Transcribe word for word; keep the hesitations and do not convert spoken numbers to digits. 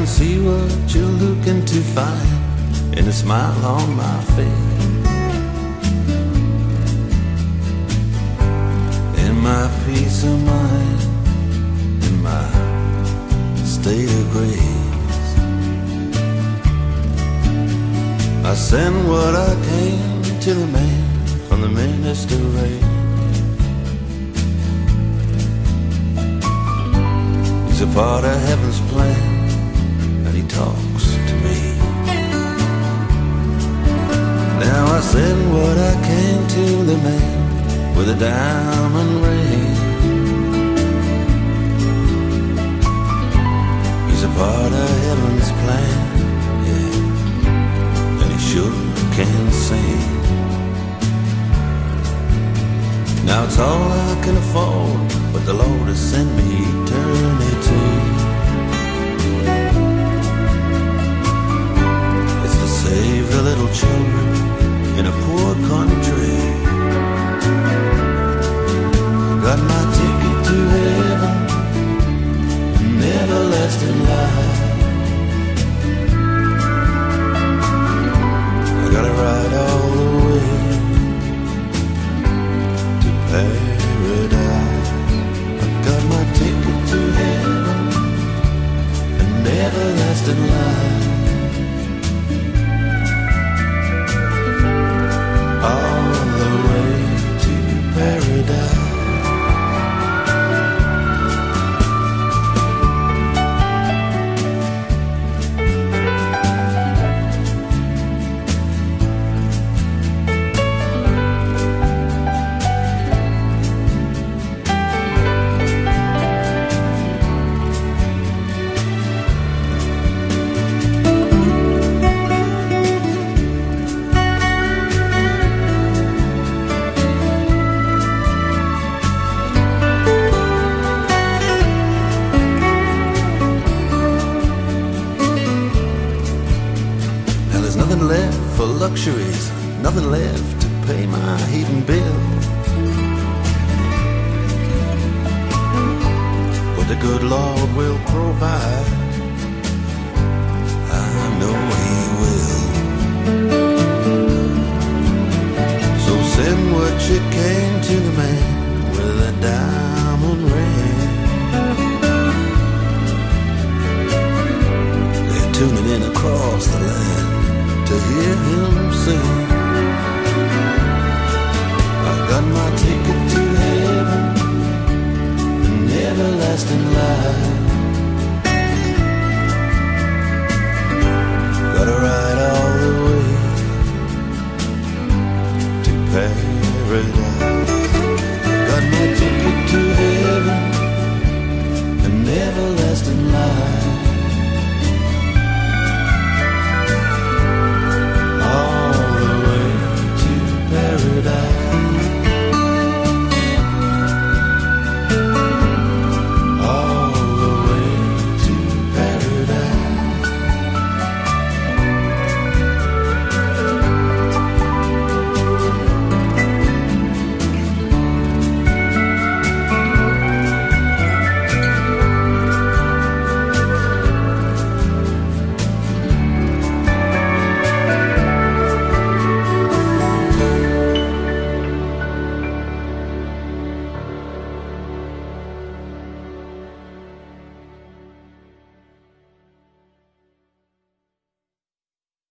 see what you're looking to find in the smile on my face, in my peace of mind, in my state of grace. I send what I can to the man from the minister race. He's a part of heaven's plan, and he talks to me. Now I send what I can to the man with a diamond ring. He's a part of heaven's plan, yeah, and he sure can sing. Now it's all I can afford, but the Lord has sent me eternity. It's to save the little children in a poor country. Got my ticket to heaven, an everlasting life. I gotta ride all the way to paradise. I got my ticket to heaven, an everlasting life. All the way to paradise. Nothing left for luxuries, nothing left to pay my heating bill. But the good Lord will provide, I know He will. So send what you can to the man with a diamond ring. They're tuning in across the land to hear him sing.